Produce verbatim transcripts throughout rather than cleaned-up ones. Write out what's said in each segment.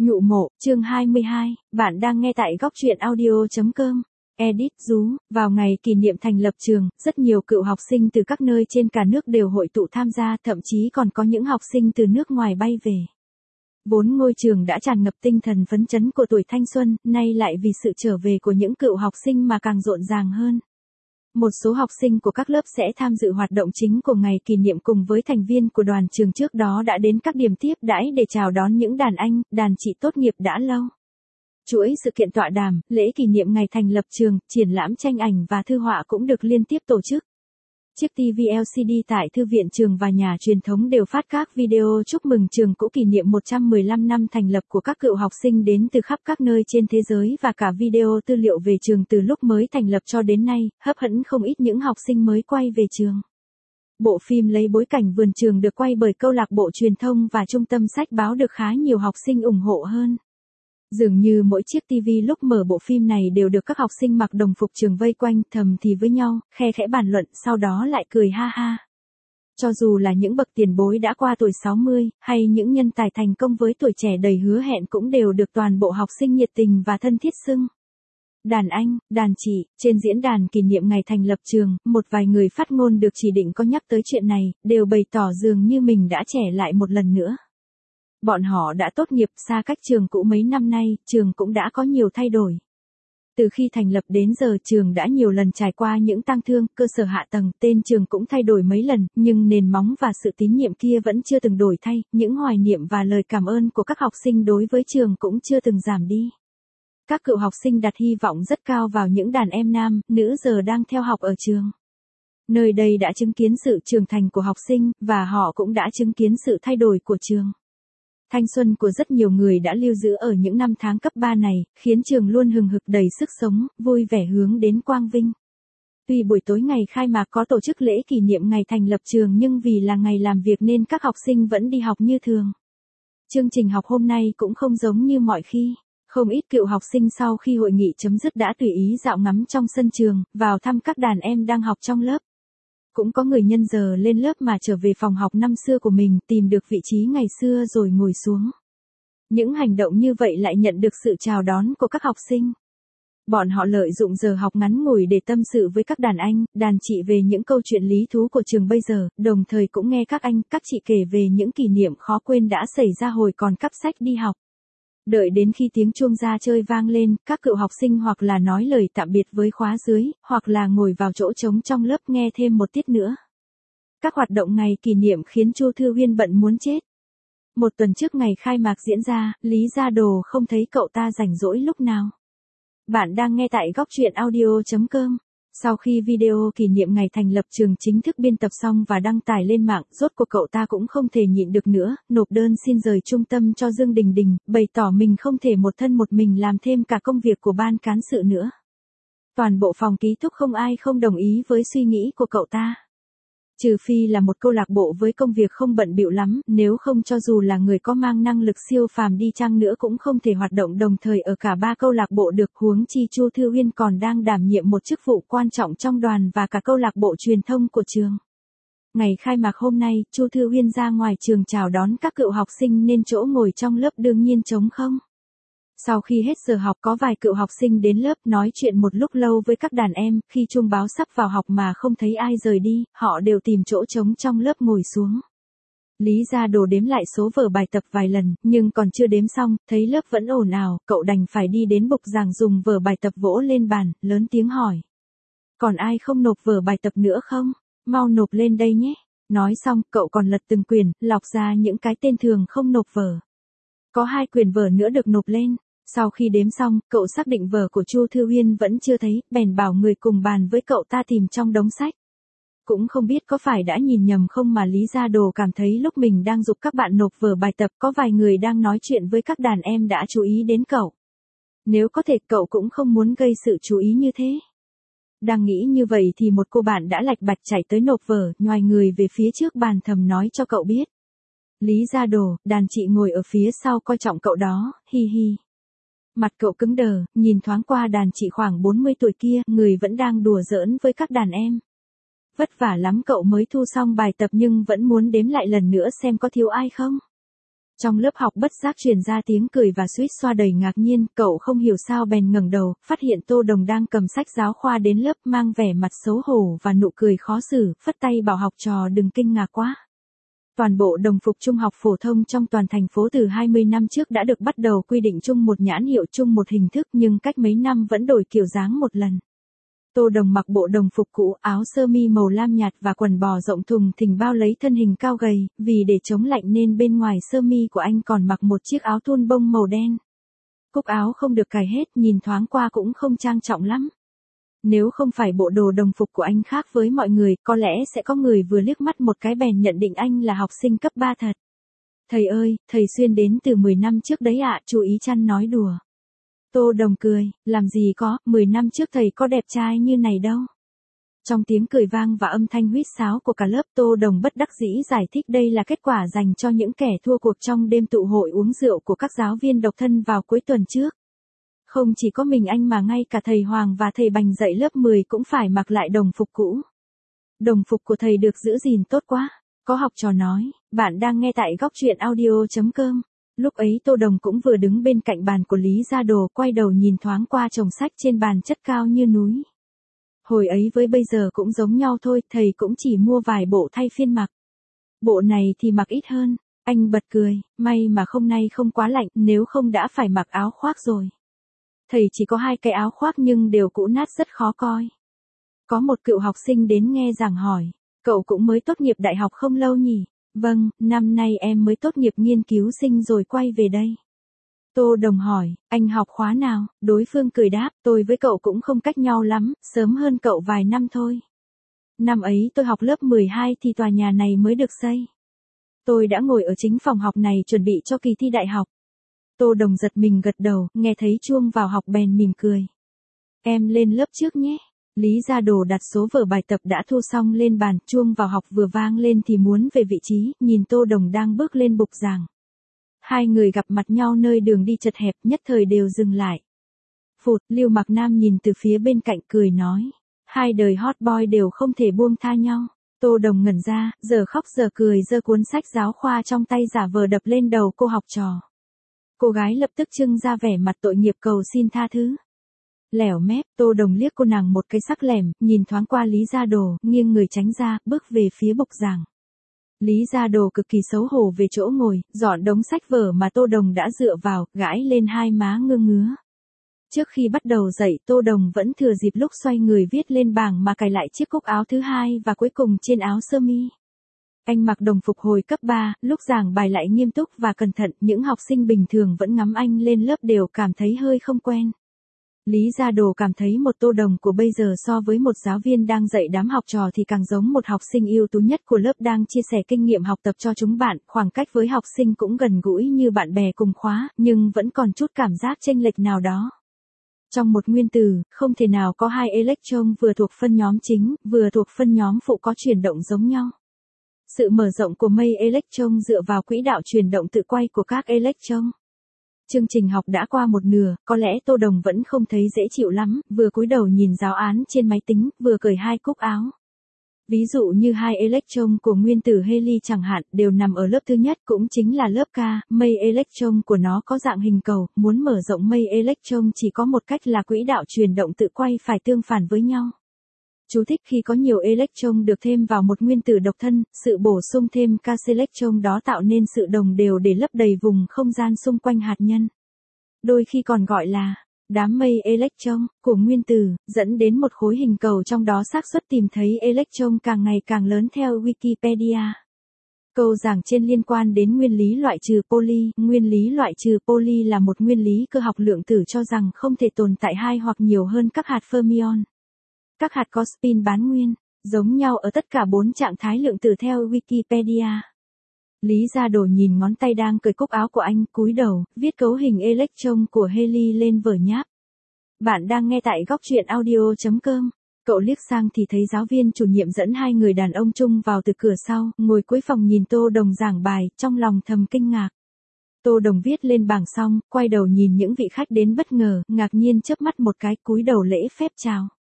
Nhụ mộ, chương hai mươi hai, bạn đang nghe tại góc truyện audio.com. Edit Dú, vào ngày kỷ niệm thành lập trường, rất nhiều cựu học sinh từ các nơi trên cả nước đều hội tụ tham gia, thậm chí còn có những học sinh từ nước ngoài bay về. Vốn ngôi trường đã tràn ngập tinh thần phấn chấn của tuổi thanh xuân, nay lại vì sự trở về của những cựu học sinh mà càng rộn ràng hơn. Một số học sinh của các lớp sẽ tham dự hoạt động chính của ngày kỷ niệm cùng với thành viên của đoàn trường trước đó đã đến các điểm tiếp đãi để chào đón những đàn anh, đàn chị tốt nghiệp đã lâu. Chuỗi sự kiện tọa đàm, lễ kỷ niệm ngày thành lập trường, triển lãm tranh ảnh và thư họa cũng được liên tiếp tổ chức. Chiếc ti vi lờ xê đê tại thư viện trường và nhà truyền thống đều phát các video chúc mừng trường cũ kỷ niệm một trăm mười lăm năm thành lập của các cựu học sinh đến từ khắp các nơi trên thế giới và cả video tư liệu về trường từ lúc mới thành lập cho đến nay, hấp dẫn không ít những học sinh mới quay về trường. Bộ phim lấy bối cảnh vườn trường được quay bởi câu lạc bộ truyền thông và trung tâm sách báo được khá nhiều học sinh ủng hộ hơn. Dường như mỗi chiếc ti vi lúc mở bộ phim này đều được các học sinh mặc đồng phục trường vây quanh, thầm thì với nhau, khe khẽ bàn luận, sau đó lại cười ha ha. Cho dù là những bậc tiền bối đã qua tuổi sáu mươi, hay những nhân tài thành công với tuổi trẻ đầy hứa hẹn cũng đều được toàn bộ học sinh nhiệt tình và thân thiết xưng đàn anh, đàn chị. Trên diễn đàn kỷ niệm ngày thành lập trường, một vài người phát ngôn được chỉ định có nhắc tới chuyện này, đều bày tỏ dường như mình đã trẻ lại một lần nữa. Bọn họ đã tốt nghiệp xa cách trường cũ mấy năm nay, trường cũng đã có nhiều thay đổi. Từ khi thành lập đến giờ trường đã nhiều lần trải qua những tang thương, cơ sở hạ tầng, tên trường cũng thay đổi mấy lần, nhưng nền móng và sự tín nhiệm kia vẫn chưa từng đổi thay, những hoài niệm và lời cảm ơn của các học sinh đối với trường cũng chưa từng giảm đi. Các cựu học sinh đặt hy vọng rất cao vào những đàn em nam, nữ giờ đang theo học ở trường. Nơi đây đã chứng kiến sự trưởng thành của học sinh, và họ cũng đã chứng kiến sự thay đổi của trường. Thanh xuân của rất nhiều người đã lưu giữ ở những năm tháng cấp ba này, khiến trường luôn hừng hực đầy sức sống, vui vẻ hướng đến quang vinh. Tuy buổi tối ngày khai mạc có tổ chức lễ kỷ niệm ngày thành lập trường nhưng vì là ngày làm việc nên các học sinh vẫn đi học như thường. Chương trình học hôm nay cũng không giống như mọi khi. Không ít cựu học sinh sau khi hội nghị chấm dứt đã tùy ý dạo ngắm trong sân trường, vào thăm các đàn em đang học trong lớp. Cũng có người nhân giờ lên lớp mà trở về phòng học năm xưa của mình, tìm được vị trí ngày xưa rồi ngồi xuống. Những hành động như vậy lại nhận được sự chào đón của các học sinh. Bọn họ lợi dụng giờ học ngắn ngủi để tâm sự với các đàn anh, đàn chị về những câu chuyện lý thú của trường bây giờ, đồng thời cũng nghe các anh, các chị kể về những kỷ niệm khó quên đã xảy ra hồi còn cắp sách đi học. Đợi đến khi tiếng chuông ra chơi vang lên, các cựu học sinh hoặc là nói lời tạm biệt với khóa dưới, hoặc là ngồi vào chỗ trống trong lớp nghe thêm một tiết nữa. Các hoạt động ngày kỷ niệm khiến Chu Thư Huyên bận muốn chết. Một tuần trước ngày khai mạc diễn ra, Lý Gia Đồ không thấy cậu ta rảnh rỗi lúc nào. Bạn đang nghe tại góc truyện audio.com. Sau khi video kỷ niệm ngày thành lập trường chính thức biên tập xong và đăng tải lên mạng, rốt cuộc cậu ta cũng không thể nhịn được nữa, nộp đơn xin rời trung tâm cho Dương Đình Đình, bày tỏ mình không thể một thân một mình làm thêm cả công việc của ban cán sự nữa. Toàn bộ phòng ký túc không ai không đồng ý với suy nghĩ của cậu ta. Trừ phi là một câu lạc bộ với công việc không bận bịu lắm, nếu không cho dù là người có mang năng lực siêu phàm đi chăng nữa cũng không thể hoạt động đồng thời ở cả ba câu lạc bộ được, huống chi Chu Thư Huyên còn đang đảm nhiệm một chức vụ quan trọng trong đoàn và cả câu lạc bộ truyền thông của trường. Ngày khai mạc hôm nay, Chu Thư Huyên ra ngoài trường chào đón các cựu học sinh nên chỗ ngồi trong lớp đương nhiên trống không. Sau khi hết giờ học có vài cựu học sinh đến lớp nói chuyện một lúc lâu với các đàn em, khi chuông báo sắp vào học mà không thấy ai rời đi, họ đều tìm chỗ trống trong lớp ngồi xuống. Lý Gia Đồ đếm lại số vở bài tập vài lần, nhưng còn chưa đếm xong, thấy lớp vẫn ồn ào, cậu đành phải đi đến bục giảng dùng vở bài tập vỗ lên bàn, lớn tiếng hỏi. Còn ai không nộp vở bài tập nữa không? Mau nộp lên đây nhé. Nói xong, cậu còn lật từng quyển, lọc ra những cái tên thường không nộp vở. Có hai quyển vở nữa được nộp lên. Sau khi đếm xong, cậu xác định vở của Chu Thư Huyên vẫn chưa thấy, bèn bảo người cùng bàn với cậu ta tìm trong đống sách. Cũng không biết có phải đã nhìn nhầm không mà Lý Gia Đồ cảm thấy lúc mình đang giục các bạn nộp vở bài tập có vài người đang nói chuyện với các đàn em đã chú ý đến cậu. Nếu có thể cậu cũng không muốn gây sự chú ý như thế. Đang nghĩ như vậy thì một cô bạn đã lạch bạch chạy tới nộp vở, nhoài người về phía trước bàn thầm nói cho cậu biết. Lý Gia Đồ, đàn chị ngồi ở phía sau coi trọng cậu đó, hi hi. Mặt cậu cứng đờ, nhìn thoáng qua đàn chị khoảng bốn mươi tuổi kia, người vẫn đang đùa giỡn với các đàn em. Vất vả lắm cậu mới thu xong bài tập nhưng vẫn muốn đếm lại lần nữa xem có thiếu ai không. Trong lớp học bất giác truyền ra tiếng cười và suýt xoa đầy ngạc nhiên, cậu không hiểu sao bèn ngẩng đầu, phát hiện Tô Đồng đang cầm sách giáo khoa đến lớp mang vẻ mặt xấu hổ và nụ cười khó xử, phất tay bảo học trò đừng kinh ngạc quá. Toàn bộ đồng phục trung học phổ thông trong toàn thành phố từ hai mươi năm trước đã được bắt đầu quy định chung một nhãn hiệu chung một hình thức nhưng cách mấy năm vẫn đổi kiểu dáng một lần. Tô Đồng mặc bộ đồng phục cũ, áo sơ mi màu lam nhạt và quần bò rộng thùng thình bao lấy thân hình cao gầy, vì để chống lạnh nên bên ngoài sơ mi của anh còn mặc một chiếc áo thun bông màu đen. Cúc áo không được cài hết, nhìn thoáng qua cũng không trang trọng lắm. Nếu không phải bộ đồ đồng phục của anh khác với mọi người, có lẽ sẽ có người vừa liếc mắt một cái bèn nhận định anh là học sinh cấp ba thật. Thầy ơi, thầy xuyên đến từ mười năm trước đấy ạ, chú Ý Chăn nói đùa. Tô Đồng cười, làm gì có, mười năm trước thầy có đẹp trai như này đâu. Trong tiếng cười vang và âm thanh huýt sáo của cả lớp, Tô Đồng bất đắc dĩ giải thích đây là kết quả dành cho những kẻ thua cuộc trong đêm tụ hội uống rượu của các giáo viên độc thân vào cuối tuần trước. Không chỉ có mình anh mà ngay cả thầy Hoàng và thầy Bành dạy lớp mười cũng phải mặc lại đồng phục cũ. Đồng phục của thầy được giữ gìn tốt quá. Có học trò nói, bạn đang nghe tại góc truyện audio chấm com. Lúc ấy Tô Đồng cũng vừa đứng bên cạnh bàn của Lý Gia Đồ, quay đầu nhìn thoáng qua chồng sách trên bàn chất cao như núi. Hồi ấy với bây giờ cũng giống nhau thôi, thầy cũng chỉ mua vài bộ thay phiên mặc. Bộ này thì mặc ít hơn. Anh bật cười, may mà hôm nay không quá lạnh, nếu không đã phải mặc áo khoác rồi. Thầy chỉ có hai cái áo khoác nhưng đều cũ nát rất khó coi. Có một cựu học sinh đến nghe giảng hỏi, cậu cũng mới tốt nghiệp đại học không lâu nhỉ? Vâng, năm nay em mới tốt nghiệp nghiên cứu sinh rồi quay về đây. Tô Đồng hỏi, anh học khóa nào? Đối phương cười đáp, tôi với cậu cũng không cách nhau lắm, sớm hơn cậu vài năm thôi. Năm ấy tôi học lớp mười hai thì tòa nhà này mới được xây. Tôi đã ngồi ở chính phòng học này chuẩn bị cho kỳ thi đại học. Tô Đồng giật mình gật đầu, nghe thấy chuông vào học bèn mỉm cười. Em lên lớp trước nhé. Lý Gia Đồ đặt số vở bài tập đã thu xong lên bàn, chuông vào học vừa vang lên thì muốn về vị trí, nhìn Tô Đồng đang bước lên bục giảng. Hai người gặp mặt nhau nơi đường đi chật hẹp, nhất thời đều dừng lại. Phụt, Lưu Mặc Nam nhìn từ phía bên cạnh cười nói. Hai đời hot boy đều không thể buông tha nhau. Tô Đồng ngẩn ra, giờ khóc giờ cười giơ cuốn sách giáo khoa trong tay giả vờ đập lên đầu cô học trò. Cô gái lập tức trưng ra vẻ mặt tội nghiệp cầu xin tha thứ. Lẻo mép, Tô Đồng liếc cô nàng một cái sắc lẻm, nhìn thoáng qua Lý Gia Đồ, nghiêng người tránh ra, bước về phía bục giảng. Lý Gia Đồ cực kỳ xấu hổ về chỗ ngồi, dọn đống sách vở mà Tô Đồng đã dựa vào, gãi lên hai má ngơ ngứa. Trước khi bắt đầu dạy, Tô Đồng vẫn thừa dịp lúc xoay người viết lên bảng mà cài lại chiếc cúc áo thứ hai và cuối cùng trên áo sơ mi. Anh mặc đồng phục hồi cấp ba, lúc giảng bài lại nghiêm túc và cẩn thận, những học sinh bình thường vẫn ngắm anh lên lớp đều cảm thấy hơi không quen. Lý Gia Đồ cảm thấy một Tô Đồng của bây giờ so với một giáo viên đang dạy đám học trò thì càng giống một học sinh ưu tú nhất của lớp đang chia sẻ kinh nghiệm học tập cho chúng bạn, khoảng cách với học sinh cũng gần gũi như bạn bè cùng khóa, nhưng vẫn còn chút cảm giác chênh lệch nào đó. Trong một nguyên từ, không thể nào có hai electron vừa thuộc phân nhóm chính, vừa thuộc phân nhóm phụ có chuyển động giống nhau. Sự mở rộng của mây electron dựa vào quỹ đạo chuyển động tự quay của các electron. Chương trình học đã qua một nửa, có lẽ Tô Đồng vẫn không thấy dễ chịu lắm, vừa cúi đầu nhìn giáo án trên máy tính, vừa cởi hai cúc áo. Ví dụ như hai electron của nguyên tử heli chẳng hạn, đều nằm ở lớp thứ nhất, cũng chính là lớp K, mây electron của nó có dạng hình cầu, muốn mở rộng mây electron chỉ có một cách là quỹ đạo chuyển động tự quay phải tương phản với nhau. Chú thích: khi có nhiều electron được thêm vào một nguyên tử độc thân, sự bổ sung thêm k electron đó tạo nên sự đồng đều để lấp đầy vùng không gian xung quanh hạt nhân. Đôi khi còn gọi là đám mây electron của nguyên tử, dẫn đến một khối hình cầu trong đó xác suất tìm thấy electron càng ngày càng lớn theo Wikipedia. Câu giảng trên liên quan đến nguyên lý loại trừ poly. Nguyên lý loại trừ poly là một nguyên lý cơ học lượng tử cho rằng không thể tồn tại hai hoặc nhiều hơn các hạt fermion. Các hạt có spin bán nguyên, giống nhau ở tất cả bốn trạng thái lượng tử theo Wikipedia. Lý Gia Đồ nhìn ngón tay đang cởi cúc áo của anh, cúi đầu, viết cấu hình electron của heli lên vở nháp. Bạn đang nghe tại góc truyện audio chấm com. Cậu liếc sang thì thấy giáo viên chủ nhiệm dẫn hai người đàn ông chung vào từ cửa sau, ngồi cuối phòng nhìn Tô Đồng giảng bài, trong lòng thầm kinh ngạc. Tô Đồng viết lên bảng xong, quay đầu nhìn những vị khách đến bất ngờ, ngạc nhiên chớp mắt một cái, cúi đầu lễ phép chào.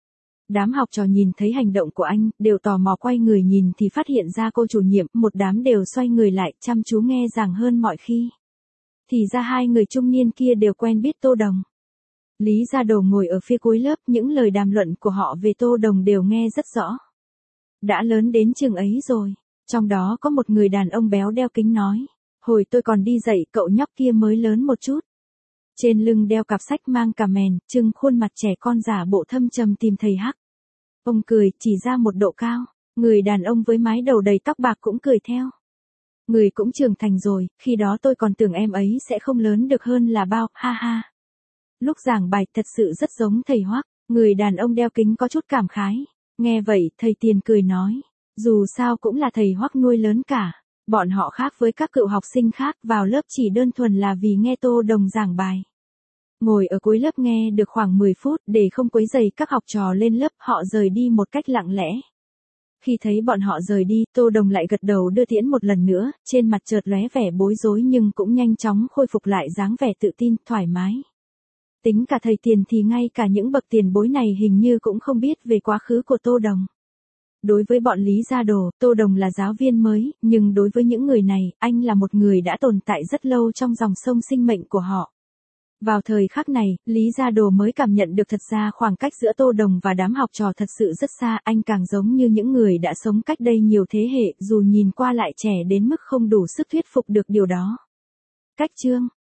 Đám học trò nhìn thấy hành động của anh, đều tò mò quay người nhìn thì phát hiện ra cô chủ nhiệm, một đám đều xoay người lại, chăm chú nghe giảng hơn mọi khi. Thì ra hai người trung niên kia đều quen biết Tô Đồng. Lý Gia Đồ ngồi ở phía cuối lớp, những lời đàm luận của họ về Tô Đồng đều nghe rất rõ. Đã lớn đến chừng ấy rồi. Trong đó có một người đàn ông béo đeo kính nói. Hồi tôi còn đi dạy cậu nhóc kia mới lớn một chút. Trên lưng đeo cặp sách mang cà mền, trưng khuôn mặt trẻ con giả bộ thâm trầm tìm thầy Hắc. Ông cười, chỉ ra một độ cao. Người đàn ông với mái đầu đầy tóc bạc cũng cười theo. Người cũng trưởng thành rồi, khi đó tôi còn tưởng em ấy sẽ không lớn được hơn là bao, ha ha. Lúc giảng bài thật sự rất giống thầy Hoắc. Người đàn ông đeo kính có chút cảm khái. Nghe vậy, thầy Tiền cười nói. Dù sao cũng là thầy Hoắc nuôi lớn cả. Bọn họ khác với các cựu học sinh khác, vào lớp chỉ đơn thuần là vì nghe Tô Đồng giảng bài. Ngồi ở cuối lớp nghe được khoảng mười phút, để không quấy rầy các học trò lên lớp, họ rời đi một cách lặng lẽ. Khi thấy bọn họ rời đi, Tô Đồng lại gật đầu đưa tiễn một lần nữa, trên mặt chợt lóe vẻ bối rối nhưng cũng nhanh chóng khôi phục lại dáng vẻ tự tin, thoải mái. Tính cả thầy Tiền thì ngay cả những bậc tiền bối này hình như cũng không biết về quá khứ của Tô Đồng. Đối với bọn Lý Gia Đồ, Tô Đồng là giáo viên mới, nhưng đối với những người này, anh là một người đã tồn tại rất lâu trong dòng sông sinh mệnh của họ. Vào thời khắc này, Lý Gia Đồ mới cảm nhận được thật ra khoảng cách giữa Tô Đồng và đám học trò thật sự rất xa, anh càng giống như những người đã sống cách đây nhiều thế hệ, dù nhìn qua lại trẻ đến mức không đủ sức thuyết phục được điều đó. Cách chương